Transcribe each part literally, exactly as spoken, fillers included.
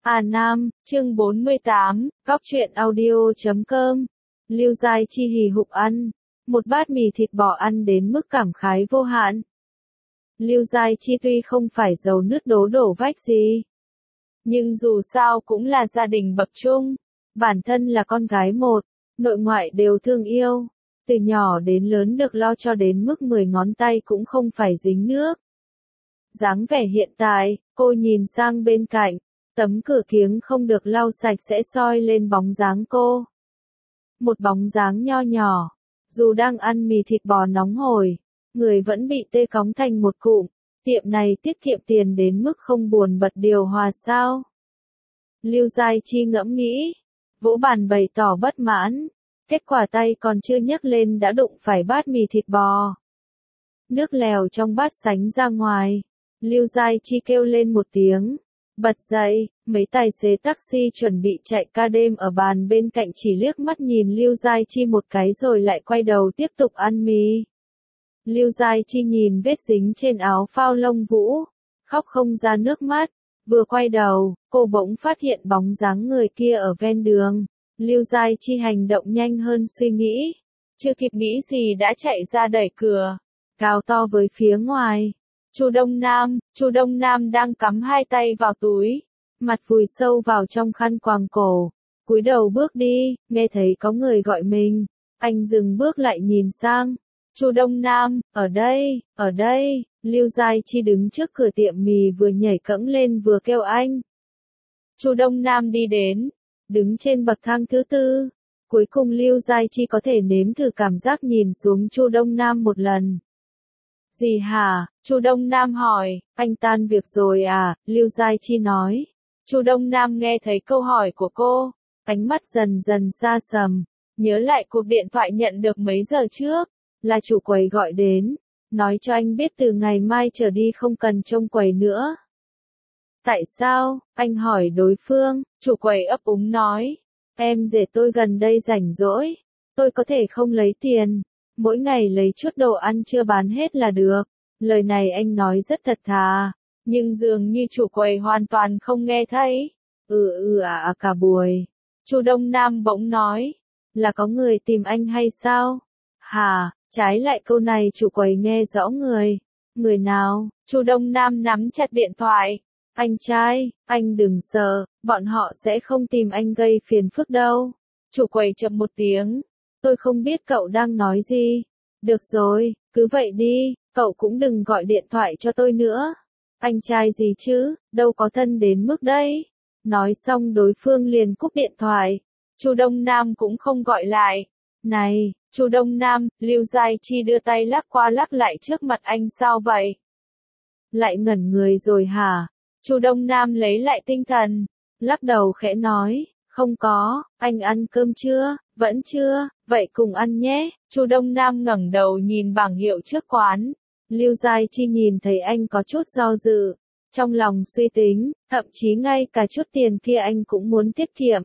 À Nam, chương bốn mươi tám, góc truyện audio chấm com. Lưu Giai Chi hì hục ăn một bát mì thịt bò ăn đến mức cảm khái vô hạn. Lưu Giai Chi tuy không phải giàu nứt đố đổ vách gì, nhưng dù sao cũng là gia đình bậc trung, bản thân là con gái một, nội ngoại đều thương yêu, từ nhỏ đến lớn được lo cho đến mức mười ngón tay cũng không phải dính nước. Dáng vẻ hiện tại, cô nhìn sang bên cạnh, tấm cửa kiếng không được lau sạch sẽ soi lên bóng dáng cô. Một bóng dáng nho nhỏ, dù đang ăn mì thịt bò nóng hổi, người vẫn bị tê cóng thành một cụm. Tiệm này tiết kiệm tiền đến mức không buồn bật điều hòa sao? Lưu Giai Chi ngẫm nghĩ, vỗ bàn bày tỏ bất mãn, kết quả tay còn chưa nhấc lên đã đụng phải bát mì thịt bò. Nước lèo trong bát sánh ra ngoài, Lưu Giai Chi kêu lên một tiếng, bật dậy, mấy tài xế taxi chuẩn bị chạy ca đêm ở bàn bên cạnh chỉ liếc mắt nhìn Lưu Giai Chi một cái rồi lại quay đầu tiếp tục ăn mì. Lưu Giai Chi nhìn vết dính trên áo phao lông vũ, khóc không ra nước mắt, vừa quay đầu, cô bỗng phát hiện bóng dáng người kia ở ven đường. Lưu Giai Chi hành động nhanh hơn suy nghĩ, chưa kịp nghĩ gì đã chạy ra đẩy cửa, gào to với phía ngoài. Chu Đông Nam, Chu Đông Nam đang cắm hai tay vào túi, mặt vùi sâu vào trong khăn quàng cổ, cúi đầu bước đi, nghe thấy có người gọi mình, anh dừng bước lại nhìn sang. Chu Đông Nam, ở đây, ở đây, Lưu Giai Chi đứng trước cửa tiệm mì vừa nhảy cẫng lên vừa kêu anh. Chu Đông Nam đi đến, đứng trên bậc thang thứ tư, cuối cùng Lưu Giai Chi có thể nếm thử cảm giác nhìn xuống Chu Đông Nam một lần. Gì hả? Chu Đông Nam hỏi, anh tan việc rồi à? Lưu Giai Chi nói. Chu Đông Nam nghe thấy câu hỏi của cô, ánh mắt dần dần xa sầm, nhớ lại cuộc điện thoại nhận được mấy giờ trước, là chủ quầy gọi đến, nói cho anh biết từ ngày mai trở đi không cần trông quầy nữa. Tại sao? Anh hỏi đối phương, chủ quầy ấp úng nói, em rể tôi gần đây rảnh rỗi, tôi có thể không lấy tiền, mỗi ngày lấy chút đồ ăn chưa bán hết là được. Lời này anh nói rất thật thà, nhưng dường như chủ quầy hoàn toàn không nghe thấy. Ừ ừ à, à cả buổi. Chu Đông Nam bỗng nói, là có người tìm anh hay sao? Hà, trái lại câu này chủ quầy nghe rõ người. Người nào? Chu Đông Nam nắm chặt điện thoại. Anh trai, anh đừng sợ, bọn họ sẽ không tìm anh gây phiền phức đâu. Chủ quầy chậm một tiếng. Tôi không biết cậu đang nói gì. Được rồi, cứ vậy đi, cậu cũng đừng gọi điện thoại cho tôi nữa. Anh trai gì chứ, đâu có thân đến mức đấy. Nói xong đối phương liền cúp điện thoại. Chu Đông Nam cũng không gọi lại. Này, Chu Đông Nam, Lưu Giai Chi đưa tay lắc qua lắc lại trước mặt anh sao vậy? Lại ngẩn người rồi hả? Chu Đông Nam lấy lại tinh thần, lắc đầu khẽ nói, không có, anh ăn cơm chưa? Vẫn chưa, vậy cùng ăn nhé. Chu Đông Nam ngẩng đầu nhìn bảng hiệu trước quán. Lưu Giai Chi nhìn thấy anh có chút do dự, trong lòng suy tính, thậm chí ngay cả chút tiền kia anh cũng muốn tiết kiệm.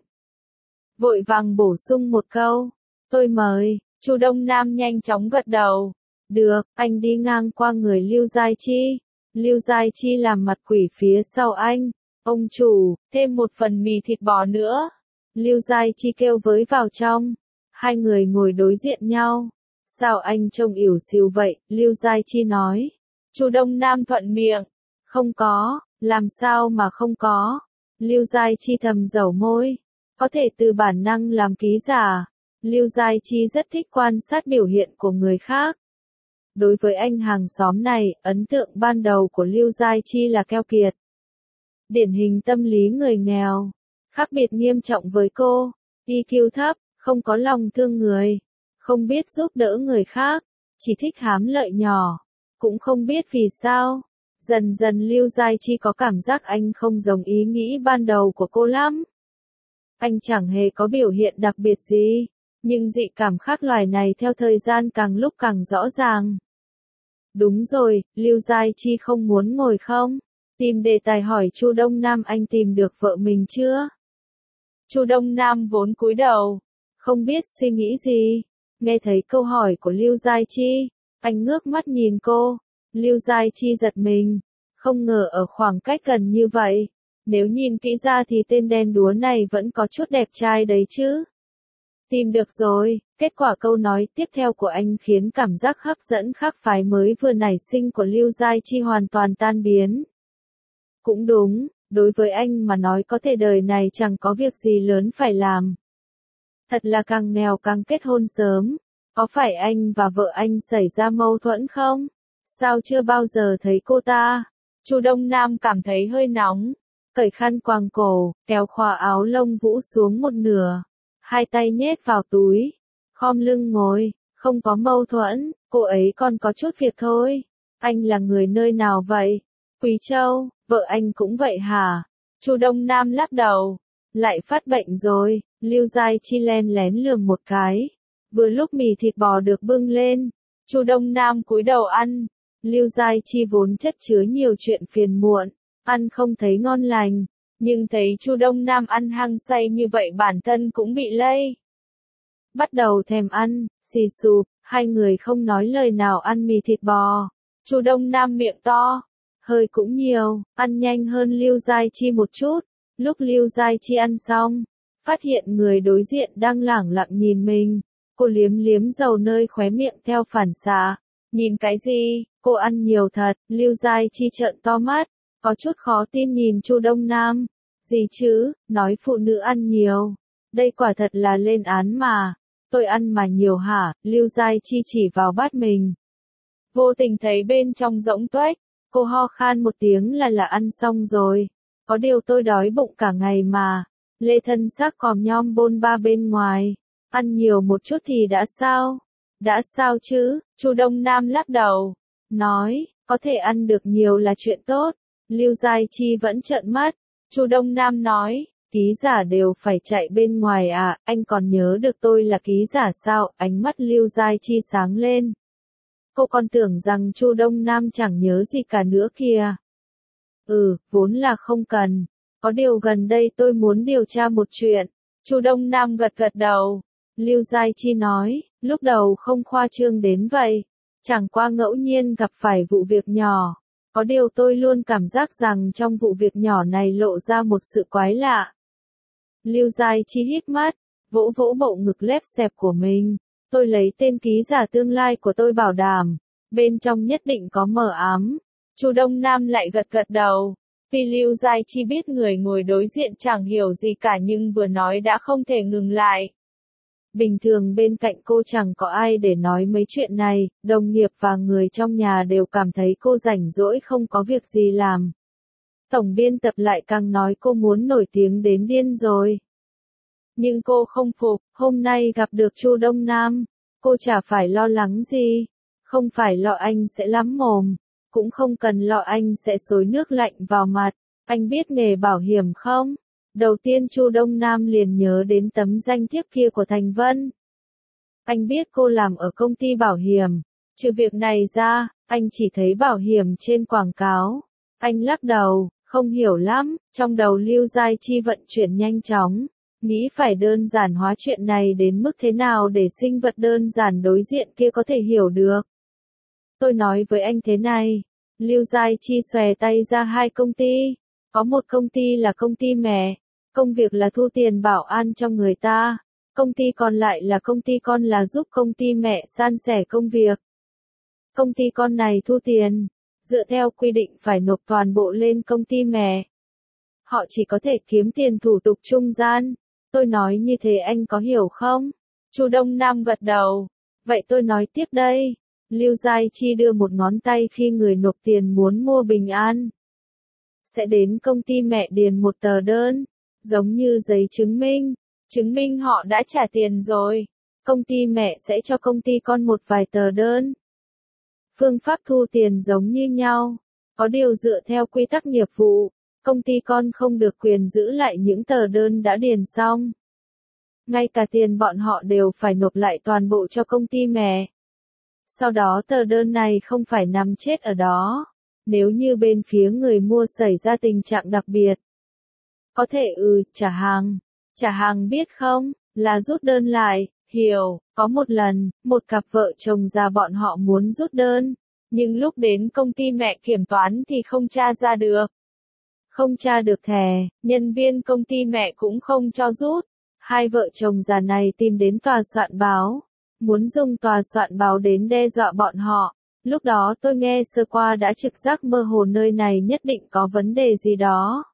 Vội vàng bổ sung một câu, tôi mời. Chu Đông Nam nhanh chóng gật đầu. Được, anh đi ngang qua người Lưu Giai Chi. Lưu Giai Chi làm mặt quỷ phía sau anh. Ông chủ, thêm một phần mì thịt bò nữa. Lưu Giai Chi kêu với vào trong. Hai người ngồi đối diện nhau. Sao anh trông ỉu xìu vậy? Lưu Giai Chi nói. Chu Đông Nam thuận miệng. Không có, làm sao mà không có. Lưu Giai Chi thầm dẩu môi. Có thể từ bản năng làm ký giả. Lưu Giai Chi rất thích quan sát biểu hiện của người khác. Đối với anh hàng xóm này, ấn tượng ban đầu của Lưu Giai Chi là keo kiệt. Điển hình tâm lý người nghèo. Khác biệt nghiêm trọng với cô, i kiu thấp, không có lòng thương người, không biết giúp đỡ người khác, chỉ thích hám lợi nhỏ, cũng không biết vì sao. Dần dần Lưu Giai Chi có cảm giác anh không giống ý nghĩ ban đầu của cô lắm. Anh chẳng hề có biểu hiện đặc biệt gì, nhưng dị cảm khác loài này theo thời gian càng lúc càng rõ ràng. Đúng rồi, Lưu Giai Chi không muốn ngồi không? Tìm đề tài hỏi Chu Đông Nam anh tìm được vợ mình chưa? Chu Đông Nam vốn cúi đầu, không biết suy nghĩ gì. Nghe thấy câu hỏi của Lưu Giai Chi, anh ngước mắt nhìn cô. Lưu Giai Chi giật mình, không ngờ ở khoảng cách gần như vậy, Nếu nhìn kỹ ra thì tên đen đúa này vẫn có chút đẹp trai đấy chứ. Tìm được rồi, kết quả câu nói tiếp theo của anh khiến cảm giác hấp dẫn khác phái mới vừa nảy sinh của Lưu Giai Chi hoàn toàn tan biến. Cũng đúng, đối với anh mà nói có thể đời này chẳng có việc gì lớn phải làm. Thật là càng nghèo càng kết hôn sớm. Có phải anh và vợ anh xảy ra mâu thuẫn không? Sao chưa bao giờ thấy cô ta? Chu Đông Nam cảm thấy hơi nóng. Cởi khăn quàng cổ, kéo khóa áo lông vũ xuống một nửa. Hai tay nhét vào túi. Khom lưng ngồi, không có mâu thuẫn, cô ấy còn có chút việc thôi. Anh là người nơi nào vậy? Quý Châu, vợ anh cũng vậy hả? Chu Đông Nam lắc đầu. Lại phát bệnh rồi, Lưu Giai Chi len lén lườm một cái. Vừa lúc mì thịt bò được bưng lên, Chu Đông Nam cúi đầu ăn. Lưu Giai Chi vốn chất chứa nhiều chuyện phiền muộn, ăn không thấy ngon lành, nhưng thấy Chu Đông Nam ăn hăng say như vậy bản thân cũng bị lây. Bắt đầu thèm ăn, xì xụp, hai người không nói lời nào ăn mì thịt bò. Chu Đông Nam miệng to, hơi cũng nhiều, ăn nhanh hơn Lưu Giai Chi một chút. Lúc Lưu Giai Chi ăn xong, phát hiện người đối diện đang lẳng lặng nhìn mình. Cô liếm liếm dầu nơi khóe miệng theo phản xạ. Nhìn cái gì, cô ăn nhiều thật, Lưu Giai Chi trợn to mắt, có chút khó tin nhìn Chu Đông Nam. Gì chứ, nói phụ nữ ăn nhiều. Đây quả thật là lên án mà. Tôi ăn mà nhiều hả, Lưu Giai Chi chỉ vào bát mình. Vô tình thấy bên trong rỗng tuếch, cô ho khan một tiếng là là ăn xong rồi. Có điều tôi đói bụng cả ngày mà. Lê thân xác còm nhom bôn ba bên ngoài. Ăn nhiều một chút thì đã sao? Đã sao chứ? Chu Đông Nam lắc đầu. Nói, có thể ăn được nhiều là chuyện tốt. Lưu Giai Chi vẫn trợn mắt. Chu Đông Nam nói, ký giả đều phải chạy bên ngoài à, anh còn nhớ được tôi là ký giả sao? Ánh mắt Lưu Giai Chi sáng lên. Cô còn tưởng rằng Chu Đông Nam chẳng nhớ gì cả nữa kìa. Ừ, vốn là không cần. Có điều gần đây tôi muốn điều tra một chuyện. Chu Đông Nam gật gật đầu. Lưu Giai Chi nói, lúc đầu không khoa trương đến vậy. Chẳng qua ngẫu nhiên gặp phải vụ việc nhỏ. Có điều tôi luôn cảm giác rằng trong vụ việc nhỏ này lộ ra một sự quái lạ. Lưu Giai Chi hít mắt, vỗ vỗ bộ ngực lép xẹp của mình. Tôi lấy tên ký giả tương lai của tôi bảo đảm. Bên trong nhất định có mờ ám. Chu Đông Nam lại gật gật đầu. Vì Lưu Giai Chi biết người ngồi đối diện chẳng hiểu gì cả nhưng vừa nói đã không thể ngừng lại. Bình thường bên cạnh cô chẳng có ai để nói mấy chuyện này, đồng nghiệp và người trong nhà đều cảm thấy cô rảnh rỗi không có việc gì làm. Tổng biên tập lại càng nói cô muốn nổi tiếng đến điên rồi. Nhưng cô không phục, hôm nay gặp được Chu Đông Nam, cô chả phải lo lắng gì, không phải lo anh sẽ lắm mồm, cũng không cần lo anh sẽ xối nước lạnh vào mặt. Anh biết nghề bảo hiểm không? Đầu tiên Chu Đông Nam liền nhớ đến tấm danh thiếp kia của Thành Vân. Anh biết cô làm ở công ty bảo hiểm. Trừ việc này ra, anh chỉ thấy bảo hiểm trên quảng cáo. Anh lắc đầu, không hiểu lắm, trong đầu Lưu Giai Chi vận chuyển nhanh chóng. Nghĩ phải đơn giản hóa chuyện này đến mức thế nào để sinh vật đơn giản đối diện kia có thể hiểu được. Tôi nói với anh thế này. Lưu Giai Chi xòe tay ra hai công ty. Có một công ty là công ty mẹ. Công việc là thu tiền bảo an cho người ta. Công ty còn lại là công ty con là giúp công ty mẹ san sẻ công việc. Công ty con này thu tiền. Dựa theo quy định phải nộp toàn bộ lên công ty mẹ. Họ chỉ có thể kiếm tiền thủ tục trung gian. Tôi nói như thế anh có hiểu không? Chu Đông Nam gật đầu. Vậy tôi nói tiếp đây. Lưu Giai Chi đưa một ngón tay khi người nộp tiền muốn mua bình an. Sẽ đến công ty mẹ điền một tờ đơn. Giống như giấy chứng minh. Chứng minh họ đã trả tiền rồi. Công ty mẹ sẽ cho công ty con một vài tờ đơn. Phương pháp thu tiền giống như nhau. Có điều dựa theo quy tắc nghiệp vụ. Công ty con không được quyền giữ lại những tờ đơn đã điền xong. Ngay cả tiền bọn họ đều phải nộp lại toàn bộ cho công ty mẹ. Sau đó tờ đơn này không phải nằm chết ở đó. Nếu như bên phía người mua xảy ra tình trạng đặc biệt. Có thể ừ, trả hàng. Trả hàng biết không, là rút đơn lại, hiểu, có một lần, một cặp vợ chồng già bọn họ muốn rút đơn. Nhưng lúc đến công ty mẹ kiểm toán thì không tra ra được. Không tra được thẻ, nhân viên công ty mẹ cũng không cho rút. Hai vợ chồng già này tìm đến tòa soạn báo, muốn dùng tòa soạn báo đến đe dọa bọn họ. Lúc đó tôi nghe sơ qua đã trực giác mơ hồ nơi này nhất định có vấn đề gì đó.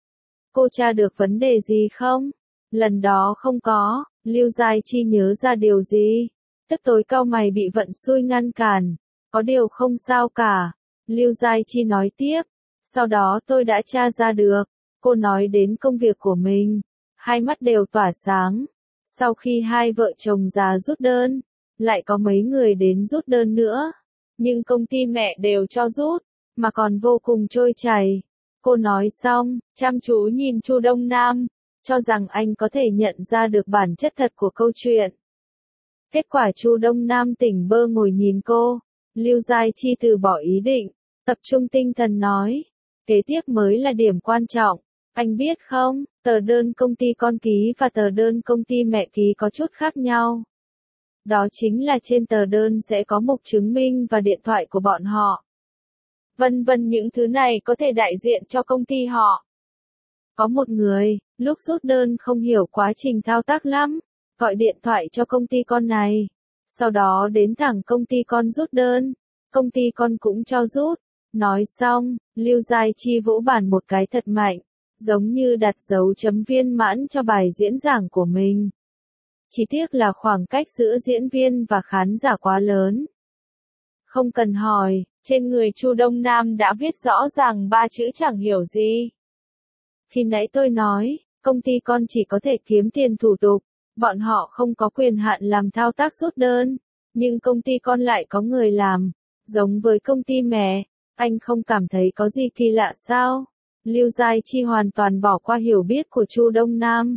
Cô tra được vấn đề gì không? Lần đó không có, Lưu Giai Chi nhớ ra điều gì? Tức tối cau mày bị vận xui ngăn cản. Có điều không sao cả. Lưu Giai Chi nói tiếp. Sau đó tôi đã tra ra được. Cô nói đến công việc của mình. Hai mắt đều tỏa sáng. Sau khi hai vợ chồng già rút đơn, lại có mấy người đến rút đơn nữa. Nhưng công ty mẹ đều cho rút, mà còn vô cùng trôi chảy. Cô nói xong, chăm chú nhìn Chu Đông Nam, cho rằng anh có thể nhận ra được bản chất thật của câu chuyện. Kết quả Chu Đông Nam tỉnh bơ ngồi nhìn cô. Lưu Giai Chi từ bỏ ý định, tập trung tinh thần nói. Kế tiếp mới là điểm quan trọng. Anh biết không, tờ đơn công ty con ký và tờ đơn công ty mẹ ký có chút khác nhau. Đó chính là trên tờ đơn sẽ có mục chứng minh và điện thoại của bọn họ. Vân vân những thứ này có thể đại diện cho công ty họ. Có một người, lúc rút đơn không hiểu quá trình thao tác lắm, gọi điện thoại cho công ty con này. Sau đó đến thẳng công ty con rút đơn, công ty con cũng cho rút. Nói xong, Lưu Giai Chi vỗ bàn một cái thật mạnh, giống như đặt dấu chấm viên mãn cho bài diễn giảng của mình. Chỉ tiếc là khoảng cách giữa diễn viên và khán giả quá lớn. Không cần hỏi, trên người Chu Đông Nam đã viết rõ ràng ba chữ chẳng hiểu gì. Khi nãy tôi nói, công ty con chỉ có thể kiếm tiền thủ tục, bọn họ không có quyền hạn làm thao tác rút đơn, nhưng công ty con lại có người làm, giống với công ty mẹ, anh không cảm thấy có gì kỳ lạ sao? Lưu Giai Chi hoàn toàn bỏ qua hiểu biết của Chu Đông Nam.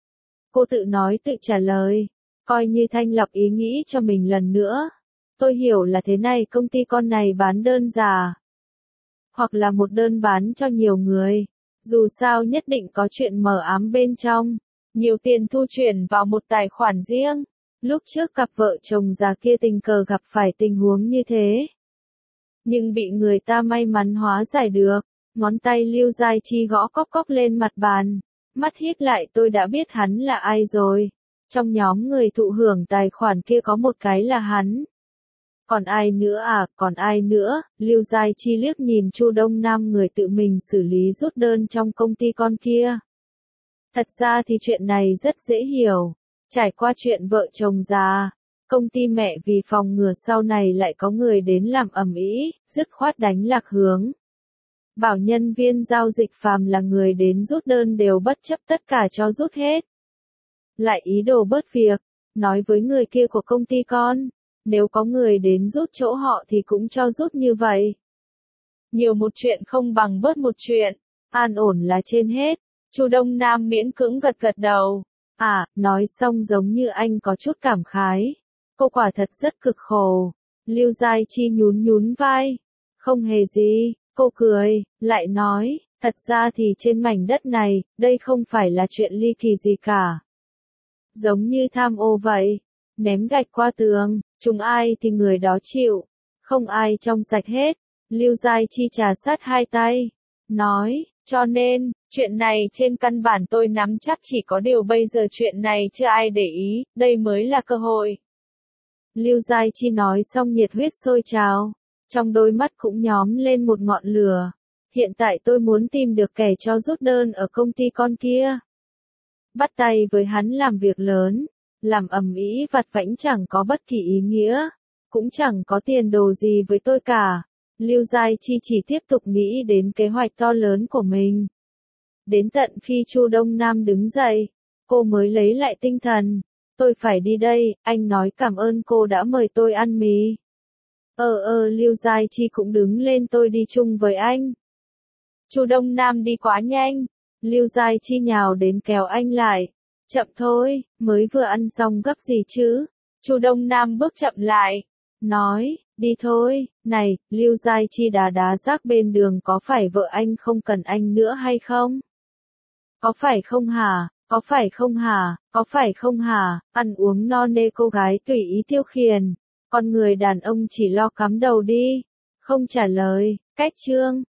Cô tự nói tự trả lời, coi như thanh lọc ý nghĩ cho mình lần nữa. Tôi hiểu là thế này, công ty con này bán đơn giả, hoặc là một đơn bán cho nhiều người. Dù sao nhất định có chuyện mờ ám bên trong, nhiều tiền thu chuyển vào một tài khoản riêng. Lúc trước cặp vợ chồng già kia tình cờ gặp phải tình huống như thế, nhưng bị người ta may mắn hóa giải được. Ngón tay Lưu Giai Chi gõ cóc cóc lên mặt bàn, mắt híp lại, tôi đã biết hắn là ai rồi. Trong nhóm người thụ hưởng tài khoản kia có một cái là hắn. Còn ai nữa à, còn ai nữa? Lưu Giai Chi liếc nhìn Chu Đông Nam, người tự mình xử lý rút đơn trong công ty con kia. Thật ra thì chuyện này rất dễ hiểu. Trải qua chuyện vợ chồng già, công ty mẹ vì phòng ngừa sau này lại có người đến làm ầm ĩ, dứt khoát đánh lạc hướng. Bảo nhân viên giao dịch phàm là người đến rút đơn đều bất chấp tất cả cho rút hết. Lại ý đồ bớt việc, nói với người kia của công ty con, nếu có người đến rút chỗ họ thì cũng cho rút như vậy. Nhiều một chuyện không bằng bớt một chuyện, an ổn là trên hết. Chu Đông Nam miễn cưỡng gật gật đầu. À, nói xong giống như anh có chút cảm khái. Cô quả thật rất cực khổ. Lưu Giai Chi nhún nhún vai. Không hề gì, cô cười, lại nói, thật ra thì trên mảnh đất này, đây không phải là chuyện ly kỳ gì cả. Giống như tham ô vậy, ném gạch qua tường, trùng ai thì người đó chịu, không ai trong sạch hết. Lưu Giai Chi trà sát hai tay, nói, cho nên, chuyện này trên căn bản tôi nắm chắc, chỉ có điều bây giờ chuyện này chưa ai để ý, đây mới là cơ hội. Lưu Giai Chi nói xong nhiệt huyết sôi trào, trong đôi mắt cũng nhóm lên một ngọn lửa. Hiện tại tôi muốn tìm được kẻ cho rút đơn ở công ty con kia. Bắt tay với hắn làm việc lớn, làm ầm ĩ vặt vãnh chẳng có bất kỳ ý nghĩa, cũng chẳng có tiền đồ gì với tôi cả. Lưu Giai Chi chỉ tiếp tục nghĩ đến kế hoạch to lớn của mình. Đến tận khi Chu Đông Nam đứng dậy, cô mới lấy lại tinh thần. Tôi phải đi đây, anh nói cảm ơn cô đã mời tôi ăn mì. Ờ ờ Lưu Giai Chi cũng đứng lên, tôi đi chung với anh. Chu Đông Nam đi quá nhanh. Lưu Giai Chi nhào đến kéo anh lại. Chậm thôi, mới vừa ăn xong gấp gì chứ. Chu Đông Nam bước chậm lại, nói, đi thôi. Này, Lưu Giai Chi đá đá rác bên đường, có phải vợ anh không cần anh nữa hay không? Có phải không hả? Có phải không hả? Có phải không hả? Ăn uống no nê cô gái tùy ý tiêu khiển. Con người đàn ông chỉ lo cắm đầu đi. Không trả lời. Cách chương.